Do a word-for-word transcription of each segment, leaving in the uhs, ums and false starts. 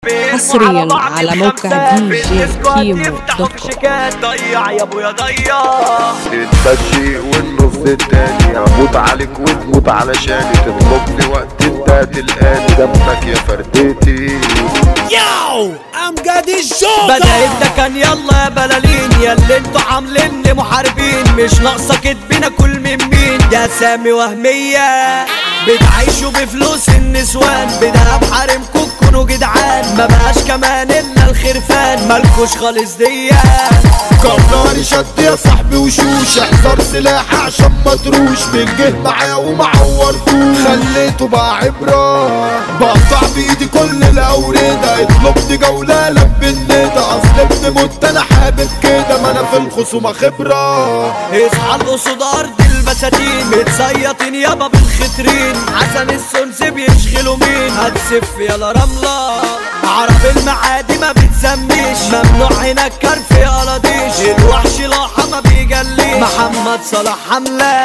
حصريا على موقع دي جي كيمو دوت كوم. ضيع يا ابويا ضيع تتمشي والنص التاني هموت عليك وتموت علشاني تطلبني وقت انت تلقاني جنبك يا فردتي. ياو امجد الجوكر بدأت ده كان يلا يا بلالين يا اللي انتوا عامليني محاربين مش ناقصة كدبنا كل من مين يا سامي وهمية بتعيشوا بفلوس النسوان بدهب حارمكوا تكونوا جدعان ما بقاش كمان الا الخرفان مالكوش خالص ديا كراري شد يا صاحبي وشوش احذر سلاح عشان ما تروش بنجه معاه ومعورتوش خليته بقى عبرة بقطع بايدي كل الاوردة اطلبني جولة لب الندى اصل ابن مت انا حابب كده ما انا في الخصومة خبرة اصحى القصود ارض البساتين متسيطين يابا بالخترين حسن السنس بيشغلوا مين هتسف يلا رملة عرب المعادي ما بتسميش ممنوع هنا الكرف يا قلاضيش الوحش لاحة ما بيجليش محمد صلاح حملة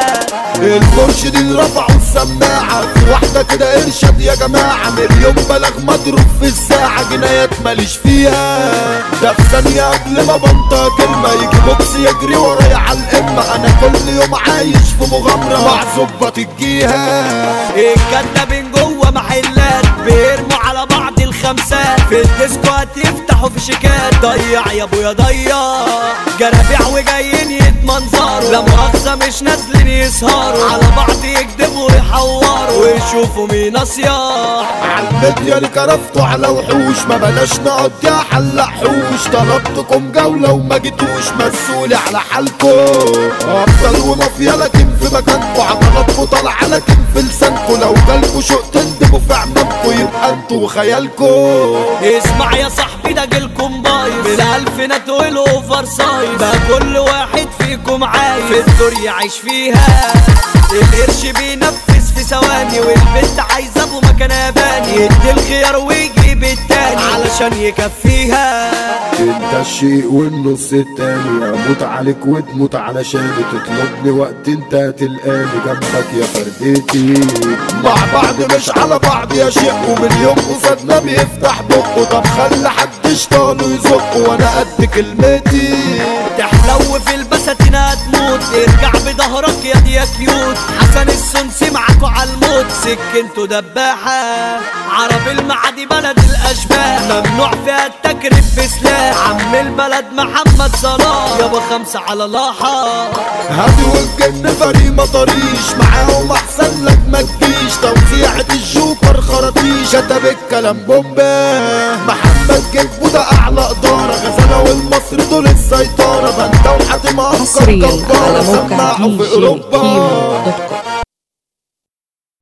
المرشدين رفعوا السماعة في واحدة كده ارشد يا جماعة مليون بلغ مضروب في الساعة جنايات ماليش فيها ده في ثانية قبل ما بنطق كلمة يجي بوكس يجري ورايا على القمة انا كل يوم عايش في مغامرة مع ظباط الجيهة الكدابين جوه محلات بيرموا على بعض الخمسات في الديسكو هتفتحوا في شيكات ضيع يا ابويا ضيع جرابيع وجايين يتمنظروا لا مؤاخذة مش نازلين يسهروا على بعض يكدبوا ويحوروا ويشوفوا مين اصياح عالميديا اللي كرفتوا على وحوش ما بلاش نقضيها حلق حوش طلبتكم جولة وما جيتوش مسؤولي على حالكم افضل ومافيا لكن في مكانكوا عضلاتكوا طالعة لكن في لسانكوا لو جالكوا شوق تندموا في عمامكوا يبقى انتوا وخيالكوا اسمع يا صاحبي ده جيلكم بايظ بالالفينات والاوفر سايز ده كل واحد فيكم عايز في الدور يعيش فيها القرش بينفذ في ثواني والبنت عايزه ابو مكان ياباني يدي الخيار ويجيب التاني علشان يكفيها انت الشيء والنص التاني هموت عليك وتموت علشاني تطلبني وقت انت تلقاني جنبك يا فردتي. مع بعض مش على بعض يا شيخ ومن يوم قصادنا بيفتح بقه طب خلي حد شطانه يزقه وانا قد كلمتي تحلو في البساتين هتموت ارجع بظهرك يا دي يا كيوت حسن السنسي معاكوا عالموت سكنتوا دباحة عرب المعادي بلد الاشباح ممنوع فيها التكريف بسلاح عم البلد محمد صلاح يابا خمسة على لاحة هادي والجن فريق مطريش معاهم احسن لك ما تجيش توزيعة الجوكر خراطيش كتب الكلام بومبا محمد جيبو ده اعلى ادارة غزالة والمصري دول السيطرة بنتا وحاتم افكار حصريا على جبارة موقع سماعوا دي في جي اوروبا كيمو دوت كوم.